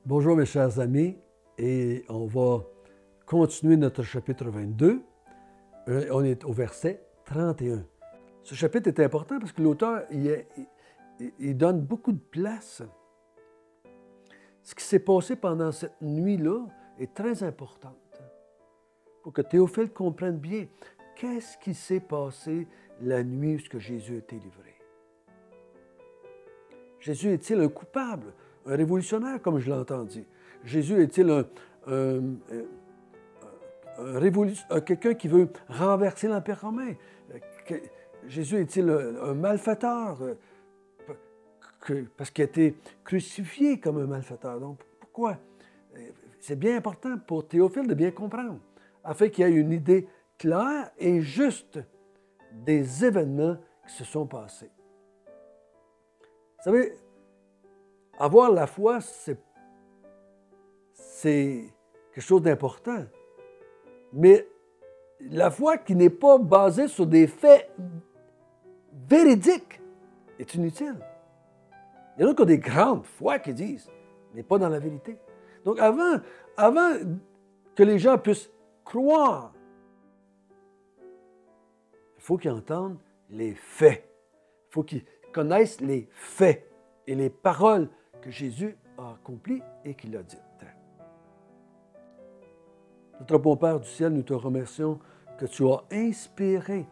Bonjour mes chers amis, et on va continuer notre chapitre 22. On est au verset 31. Ce chapitre est important parce que l'auteur il donne beaucoup de place. Ce qui s'est passé pendant cette nuit-là est très important pour que Théophile comprenne bien qu'est-ce qui s'est passé la nuit où Jésus a été livré. Jésus est-il un coupable? Un révolutionnaire, comme je l'ai entendu. Jésus est-il quelqu'un qui veut renverser l'Empire romain? Jésus est-il un malfaiteur? Parce qu'il a été crucifié comme un malfaiteur. Donc, pourquoi? C'est bien important pour Théophile de bien comprendre, afin qu'il y ait une idée claire et juste des événements qui se sont passés. Vous savez, avoir la foi, c'est quelque chose d'important. Mais la foi qui n'est pas basée sur des faits véridiques est inutile. Il y en a qui ont des grandes foi qui disent, mais pas dans la vérité. Donc avant que les gens puissent croire, il faut qu'ils entendent les faits. Il faut qu'ils connaissent les faits et les paroles que Jésus a accomplies et qu'il a dites. Notre bon Père du ciel, nous te remercions que tu as inspiré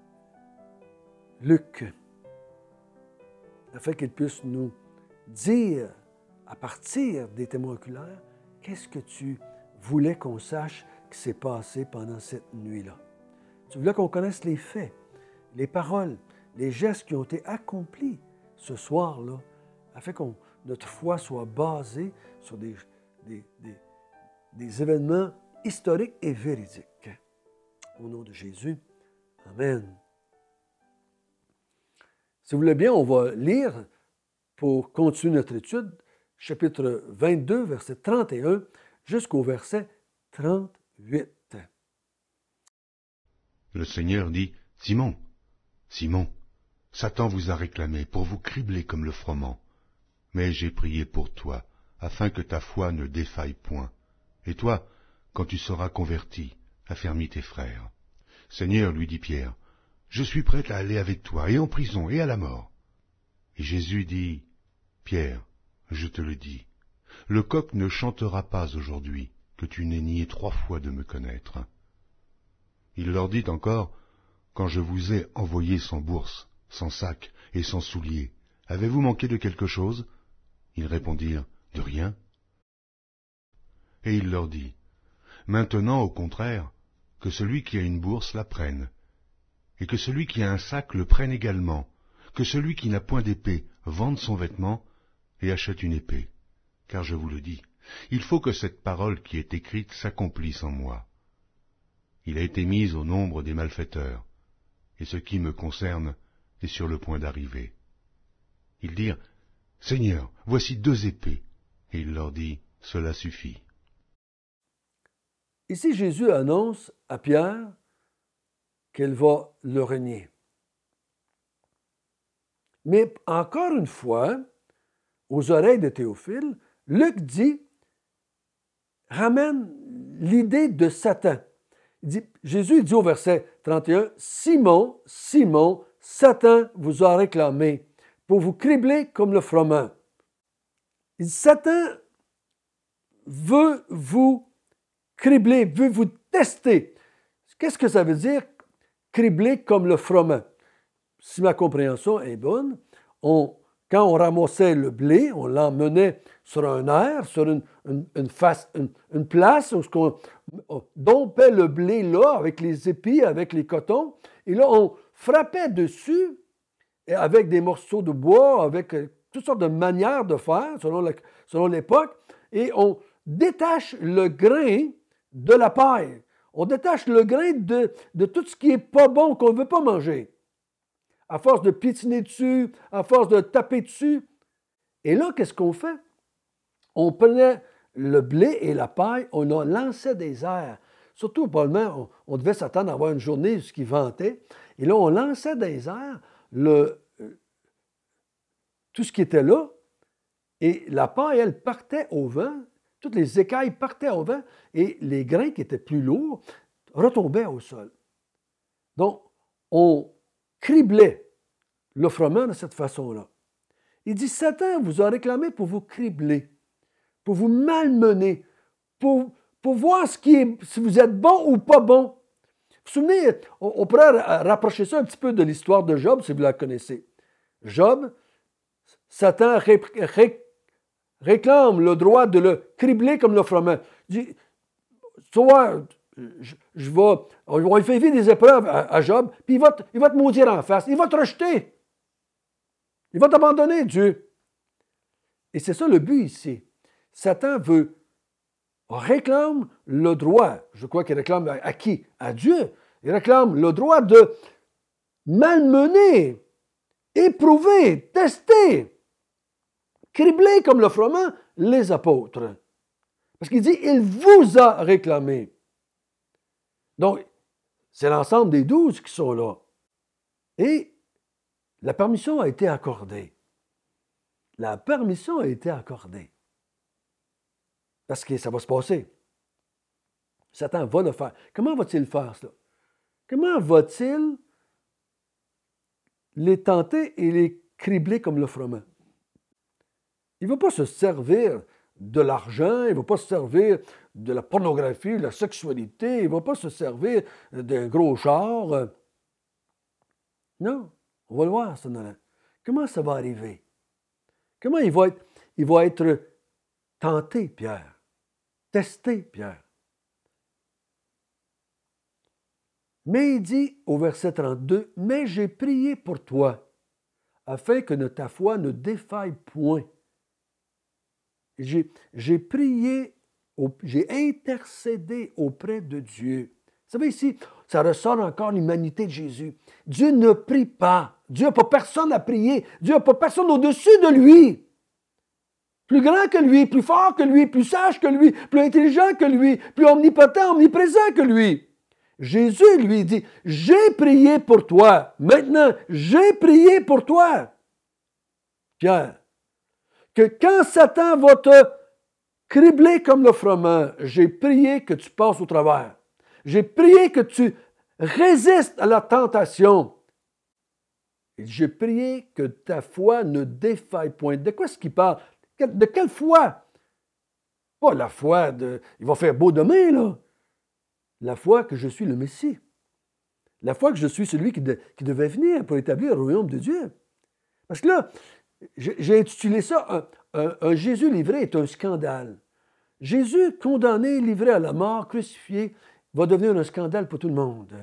Luc afin qu'il puisse nous dire, à partir des témoins oculaires, qu'est-ce que tu voulais qu'on sache qui s'est passé pendant cette nuit-là. Tu voulais qu'on connaisse les faits, les paroles, les gestes qui ont été accomplis ce soir-là, afin que notre foi soit basée sur des événements historiques et véridiques. Au nom de Jésus, Amen. Si vous voulez bien, on va lire, pour continuer notre étude, chapitre 22, verset 31, jusqu'au verset 38. Le Seigneur dit, « Simon, Simon, Satan vous a réclamé pour vous cribler comme le froment. Mais j'ai prié pour toi, afin que ta foi ne défaille point. Et toi, quand tu seras converti, affermis tes frères. » Seigneur, lui dit Pierre, « Je suis prêt à aller avec toi, et en prison, et à la mort. » Et Jésus dit, « Pierre, je te le dis, le coq ne chantera pas aujourd'hui que tu n'aies nié 3 fois de me connaître. » Il leur dit encore, « Quand je vous ai envoyé sans bourse, sans sac et sans souliers, avez-vous manqué de quelque chose ?» Ils répondirent, « De rien. » Et il leur dit, « Maintenant, au contraire, que celui qui a une bourse la prenne, et que celui qui a un sac le prenne également, que celui qui n'a point d'épée vende son vêtement et achète une épée. Car je vous le dis, il faut que cette parole qui est écrite s'accomplisse en moi. Il a été mis au nombre des malfaiteurs, et ce qui me concerne est sur le point d'arriver. » Ils dirent, « Seigneur, voici 2 épées. » Et il leur dit, « Cela suffit. » Ici, Jésus annonce à Pierre qu'elle va le renier. Mais encore une fois, aux oreilles de Théophile, Luc ramène l'idée de Satan. Jésus dit au verset 31, « Simon, Simon, Satan vous a réclamé pour vous cribler comme le froment. » Il dit, Satan veut vous cribler, veut vous tester. Qu'est-ce que ça veut dire, cribler comme le froment? Si ma compréhension est bonne, quand on ramassait le blé, on l'emmenait sur un air, sur une place où on dompait le blé là, avec les épis, avec les cotons, et là, on frappait dessus avec des morceaux de bois, avec toutes sortes de manières de faire, selon l'époque, et on détache le grain de la paille. On détache le grain de tout ce qui n'est pas bon, qu'on ne veut pas manger. À force de piétiner dessus, à force de taper dessus. Et là, qu'est-ce qu'on fait? On prenait le blé et la paille, on en lançait des airs. Surtout, probablement, on devait s'attendre à avoir une journée où il ventait. Et là, on lançait des airs tout ce qui était là. Et la paille, elle partait au vent, toutes les écailles partaient au vent, et les grains qui étaient plus lourds retombaient au sol. Donc, on criblait le froment de cette façon-là. Il dit, Satan vous a réclamé pour vous cribler, pour vous malmener, pour voir si vous êtes bon ou pas bon. Vous vous souvenez, on pourrait rapprocher ça un petit peu de l'histoire de Job, si vous la connaissez. Job, Satan réclame le droit de le cribler comme le froment. Il dit, toi, on va faire vivre des épreuves à Job, puis il va te maudire en face, il va te rejeter. Il va t'abandonner, Dieu. Et c'est ça le but ici. Satan réclame le droit. Je crois qu'il réclame à qui? À Dieu. Il réclame le droit de malmener, éprouver, tester, cribler comme le froment les apôtres. Parce qu'il dit, il vous a réclamé. Donc, c'est l'ensemble des 12 qui sont là. Et la permission a été accordée. La permission a été accordée. Parce que ça va se passer. Satan va le faire. Comment va-t-il faire cela? Comment va-t-il les tenter et les cribler comme le froment? Il ne va pas se servir de l'argent, il ne va pas se servir de la pornographie, de la sexualité, il ne va pas se servir d'un gros char. Non, on va le voir, ça. Comment ça va arriver? Comment il va être tenté, Pierre? Testé, Pierre? Mais il dit au verset 32, « Mais j'ai prié pour toi, afin que ta foi ne défaille point. » J'ai prié, j'ai intercédé auprès de Dieu. Vous savez ici, ça ressort encore l'humanité de Jésus. Dieu ne prie pas. Dieu n'a pas personne à prier. Dieu n'a pas personne au-dessus de lui. Plus grand que lui, plus fort que lui, plus sage que lui, plus intelligent que lui, plus omnipotent, omniprésent que lui. Jésus lui dit, j'ai prié pour toi. Maintenant, j'ai prié pour toi. Pierre, que quand Satan va te cribler comme le froment, j'ai prié que tu passes au travers. J'ai prié que tu résistes à la tentation. Et j'ai prié que ta foi ne défaille point. De quoi est-ce qu'il parle? De quelle foi? Pas la foi de... Il va faire beau demain, là. La foi que je suis le Messie. La foi que je suis celui qui devait venir pour établir le royaume de Dieu. Parce que là, j'ai intitulé ça un Jésus livré est un scandale. Jésus condamné, livré à la mort, crucifié, va devenir un scandale pour tout le monde.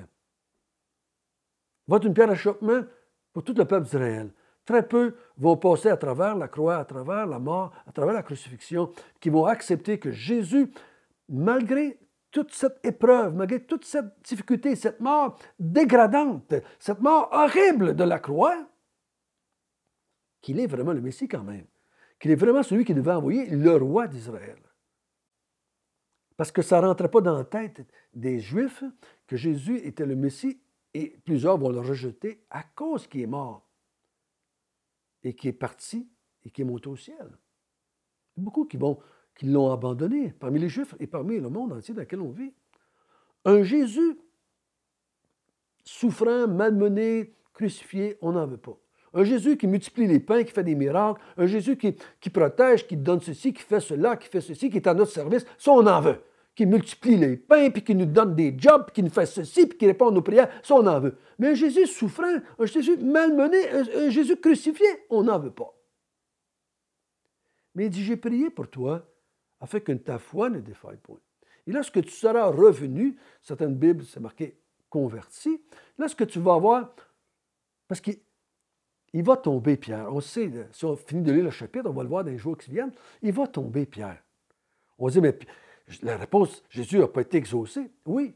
Va être une pierre d'achoppement pour tout le peuple d'Israël. Très peu vont passer à travers la croix, à travers la mort, à travers la crucifixion, qui vont accepter que Jésus, malgré toute cette épreuve, malgré toute cette difficulté, cette mort dégradante, cette mort horrible de la croix, qu'il est vraiment le Messie quand même, qu'il est vraiment celui qui devait envoyer le roi d'Israël. Parce que ça ne rentrait pas dans la tête des Juifs que Jésus était le Messie et plusieurs vont le rejeter à cause qu'il est mort et qui est parti et qui est monté au ciel. Beaucoup qui l'ont abandonné parmi les Juifs et parmi le monde entier dans lequel on vit. Un Jésus souffrant, malmené, crucifié, on n'en veut pas. Un Jésus qui multiplie les pains, qui fait des miracles, un Jésus qui protège, qui donne ceci, qui fait cela, qui fait ceci, qui est à notre service, ça on en veut. Qui multiplie les pains, puis qui nous donne des jobs, puis qui nous fait ceci, puis qui répond à nos prières, ça on en veut. Mais un Jésus souffrant, un Jésus malmené, un Jésus crucifié, on n'en veut pas. Mais il dit, j'ai prié pour toi, afin que ta foi ne défaille point. Et lorsque tu seras revenu, certaines Bibles, c'est marqué converti, lorsque tu vas voir, parce qu'il va tomber, Pierre. On sait, si on finit de lire le chapitre, on va le voir dans les jours qui viennent, il va tomber, Pierre. On va dire, mais la réponse, Jésus n'a pas été exaucé. Oui.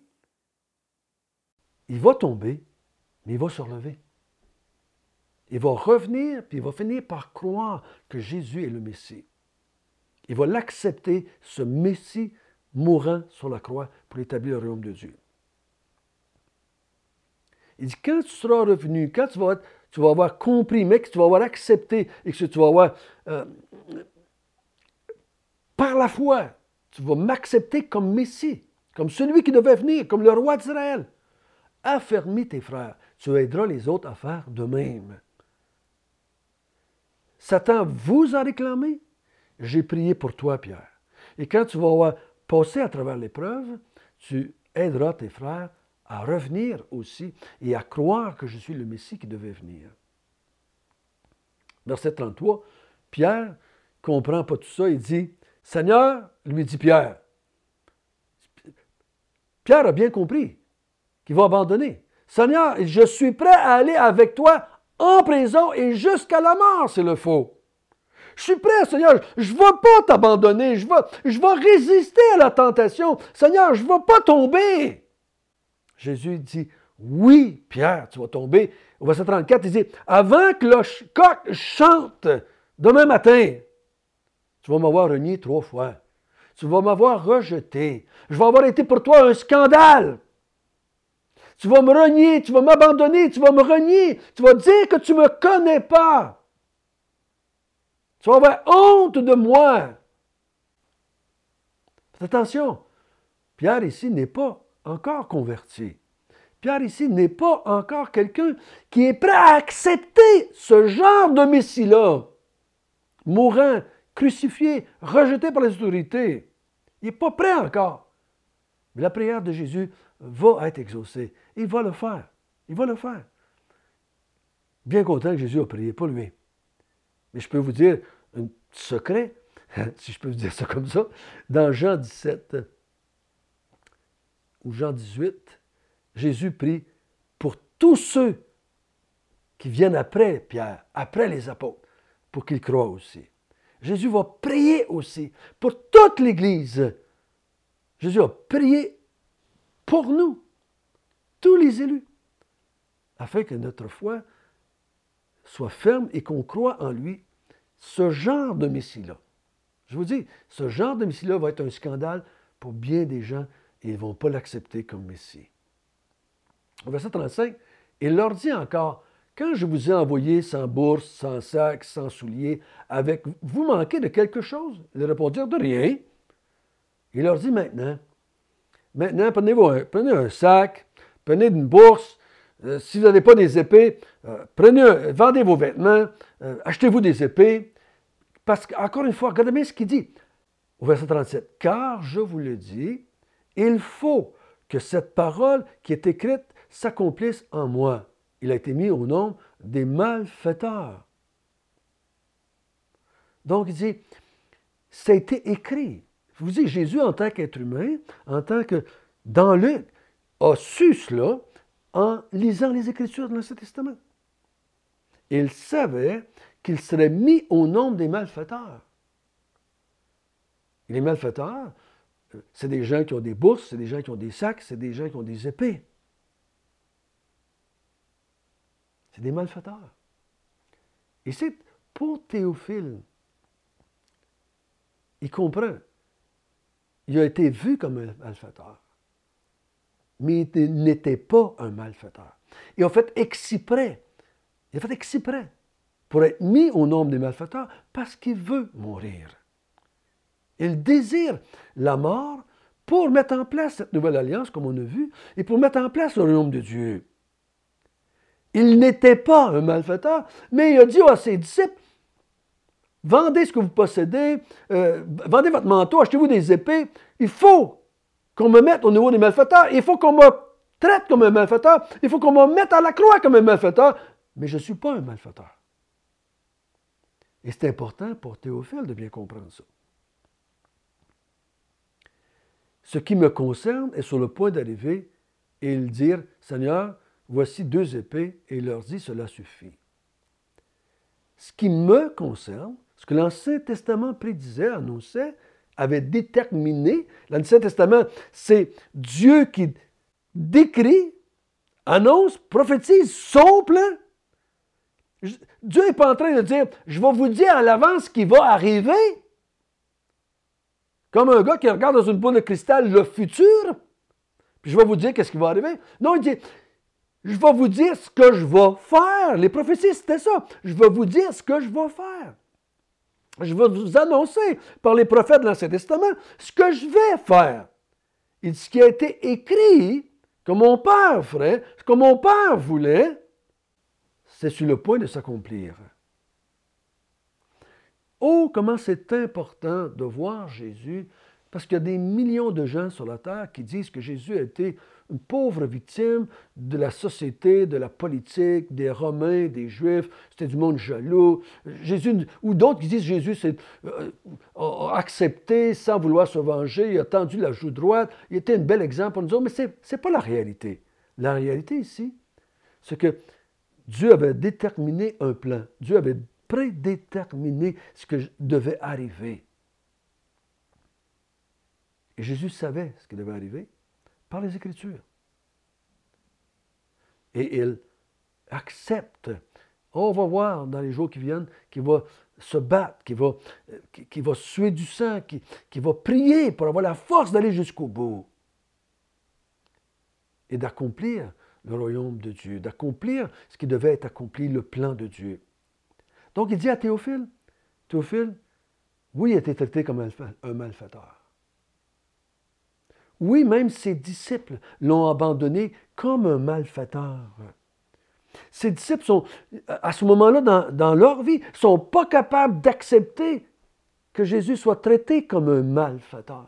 Il va tomber, mais il va se relever. Il va revenir, puis il va finir par croire que Jésus est le Messie. Il va l'accepter, ce Messie mourant sur la croix pour établir le royaume de Dieu. Il dit, quand tu seras revenu, quand tu vas avoir compris, mais que tu vas avoir accepté et que tu vas avoir par la foi, tu vas m'accepter comme Messie, comme celui qui devait venir, comme le roi d'Israël. Affermis tes frères, tu aideras les autres à faire de même. Satan vous a réclamé, j'ai prié pour toi, Pierre. Et quand tu vas passer à travers l'épreuve, tu aideras tes frères à revenir aussi et à croire que je suis le Messie qui devait venir. Verset 33, Pierre ne comprend pas tout ça, il dit, Seigneur, lui dit Pierre. Pierre a bien compris qu'il va abandonner. Seigneur, je suis prêt à aller avec toi en prison et jusqu'à la mort s'il le faut. Je suis prêt, Seigneur, je ne vais pas t'abandonner, je vais résister à la tentation. Seigneur, je ne vais pas tomber. Jésus dit, oui, Pierre, tu vas tomber. Au verset 34, il dit, avant que le coq chante demain matin, tu vas m'avoir renié 3 fois. Tu vas m'avoir rejeté. Je vais avoir été pour toi un scandale. Tu vas me renier, tu vas m'abandonner, tu vas me renier. Tu vas dire que tu ne me connais pas. Tu vas avoir honte de moi. Faites attention, Pierre ici n'est pas encore converti. Pierre ici n'est pas encore quelqu'un qui est prêt à accepter ce genre de Messie-là. Mourant, crucifié, rejeté par les autorités. Il n'est pas prêt encore. Mais la prière de Jésus va être exaucée. Il va le faire. Il va le faire. Bien content que Jésus a prié pour lui. Mais je peux vous dire un secret, si je peux vous dire ça comme ça, dans Jean 17 ou Jean 18, Jésus prie pour tous ceux qui viennent après Pierre, après les apôtres, pour qu'ils croient aussi. Jésus va prier aussi pour toute l'Église. Jésus a prié pour nous, tous les élus, afin que notre foi soit ferme et qu'on croit en lui, ce genre de Messie-là. Je vous dis, ce genre de Messie-là va être un scandale pour bien des gens et ils ne vont pas l'accepter comme Messie. Au verset 35, il leur dit encore, quand je vous ai envoyé sans bourse, sans sac, sans souliers, avec vous manquez de quelque chose? Ils répondirent de rien. Il leur dit maintenant, prenez un sac, prenez une bourse, si vous n'avez pas des épées, vendez vos vêtements, achetez-vous des épées. Parce qu'encore une fois, regardez bien ce qu'il dit au verset 37. Car je vous le dis, il faut que cette parole qui est écrite s'accomplisse en moi. Il a été mis au nombre des malfaiteurs. Donc il dit, ça a été écrit. Je vous dis, Jésus, en tant qu'être humain, en tant que dans Luc, a su cela en lisant les Écritures de l'Ancien Testament. Il savait qu'il serait mis au nombre des malfaiteurs. Et les malfaiteurs, c'est des gens qui ont des bourses, c'est des gens qui ont des sacs, c'est des gens qui ont des épées. C'est des malfaiteurs. Et c'est pour Théophile. Il comprend. Il a été vu comme un malfaiteur. Mais il n'était pas un malfaiteur. Il a fait exprès. Il a fait exprès pour être mis au nombre des malfaiteurs parce qu'il veut mourir. Il désire la mort pour mettre en place cette nouvelle alliance, comme on a vu, et pour mettre en place le royaume de Dieu. Il n'était pas un malfaiteur, mais il a dit à ses disciples, vendez ce que vous possédez, vendez votre manteau, achetez-vous des épées. Il faut qu'on me mette au niveau des malfaiteurs, il faut qu'on me traite comme un malfaiteur, il faut qu'on me mette à la croix comme un malfaiteur, mais je ne suis pas un malfaiteur. Et c'est important pour Théophile de bien comprendre ça. Ce qui me concerne est sur le point d'arriver et ils dirent, Seigneur, voici 2 épées, et il leur dit, cela suffit. Ce qui me concerne, ce que l'Ancien Testament prédisait, annonçait, avait déterminé, l'Ancien Testament, c'est Dieu qui décrit, annonce, prophétise son plan. Dieu n'est pas en train de dire, je vais vous dire à l'avance ce qui va arriver. Comme un gars qui regarde dans une boule de cristal le futur, puis je vais vous dire qu'est-ce qui va arriver. Non, il dit, je vais vous dire ce que je vais faire. Les prophéties, c'était ça. Je vais vous dire ce que je vais faire. Je vais vous annoncer par les prophètes de l'Ancien Testament ce que je vais faire. Il dit ce qui a été écrit, que mon Père ferait, ce que mon Père voulait, c'est sur le point de s'accomplir. Oh, comment c'est important de voir Jésus, parce qu'il y a des millions de gens sur la terre qui disent que Jésus a été une pauvre victime de la société, de la politique, des Romains, des Juifs, c'était du monde jaloux. Jésus, ou d'autres qui disent que Jésus a accepté sans vouloir se venger, il a tendu la joue droite, il était un bel exemple pour nous autres, mais ce n'est pas la réalité. La réalité ici, c'est que Dieu avait déterminé un plan. Dieu avait prédéterminé ce que devait arriver. Et Jésus savait ce qui devait arriver par les Écritures. Et il accepte. On va voir dans les jours qui viennent qu'il va se battre, qu'il va suer du sang, qu'il va prier pour avoir la force d'aller jusqu'au bout et d'accomplir le royaume de Dieu, d'accomplir ce qui devait être accompli, le plan de Dieu. Donc il dit à Théophile, oui, il a été traité comme un malfaiteur. Oui, même ses disciples l'ont abandonné comme un malfaiteur. Ses disciples sont, à ce moment-là, dans leur vie, ne sont pas capables d'accepter que Jésus soit traité comme un malfaiteur.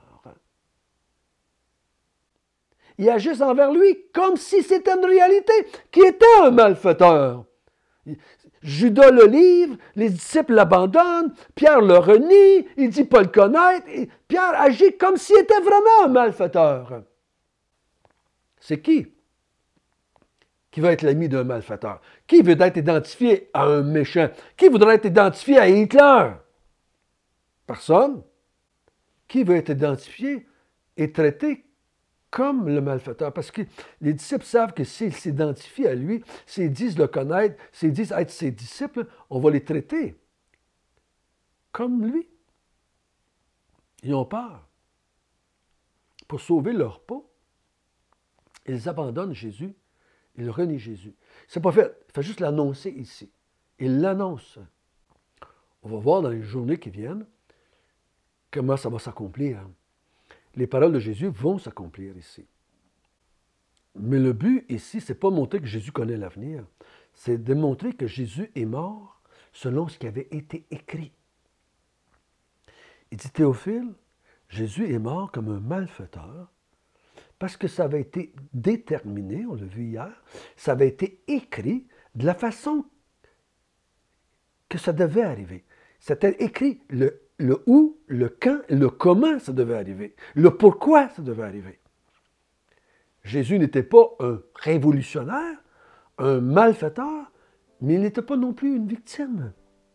Ils agissent envers lui comme si c'était une réalité, qui était un malfaiteur. Judas le livre, les disciples l'abandonnent, Pierre le renie, il ne dit pas le connaître, et Pierre agit comme s'il était vraiment un malfaiteur. C'est qui veut être l'ami d'un malfaiteur? Qui veut être identifié à un méchant? Qui voudrait être identifié à Hitler? Personne. Qui veut être identifié et traité comme le malfaiteur? Parce que les disciples savent que s'ils s'identifient à lui, s'ils disent le connaître, s'ils disent être ses disciples, on va les traiter comme lui. Ils ont peur. Pour sauver leur peau, ils abandonnent Jésus, ils renient Jésus. C'est pas fait, il fait juste l'annoncer ici. Il l'annonce. On va voir dans les journées qui viennent comment ça va s'accomplir. Les paroles de Jésus vont s'accomplir ici. Mais le but ici, ce n'est pas montrer que Jésus connaît l'avenir, c'est de montrer que Jésus est mort selon ce qui avait été écrit. Il dit, Théophile, Jésus est mort comme un malfaiteur parce que ça avait été déterminé, on l'a vu hier, ça avait été écrit de la façon que ça devait arriver. C'était écrit le où, le quand, le comment ça devait arriver, le pourquoi ça devait arriver. Jésus n'était pas un révolutionnaire, un malfaiteur, mais il n'était pas non plus une victime.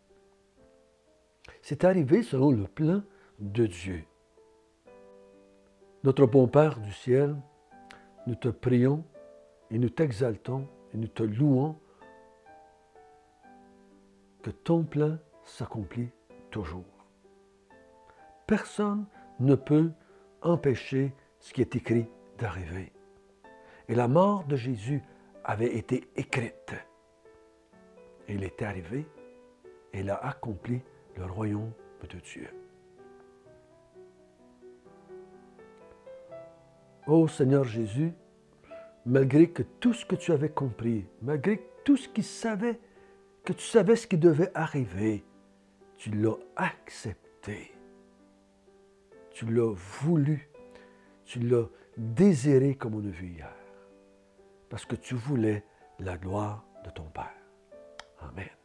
C'est arrivé selon le plan de Dieu. Notre bon Père du ciel, nous te prions et nous t'exaltons et nous te louons que ton plan s'accomplit toujours. Personne ne peut empêcher ce qui est écrit d'arriver. Et la mort de Jésus avait été écrite. Et il est arrivé et il a accompli le royaume de Dieu. Ô Seigneur Jésus, malgré que tout ce que tu avais compris, malgré tout ce qu'il savait, que tu savais ce qui devait arriver, tu l'as accepté. Tu l'as voulu. Tu l'as désiré comme on a vu hier. Parce que tu voulais la gloire de ton Père. Amen.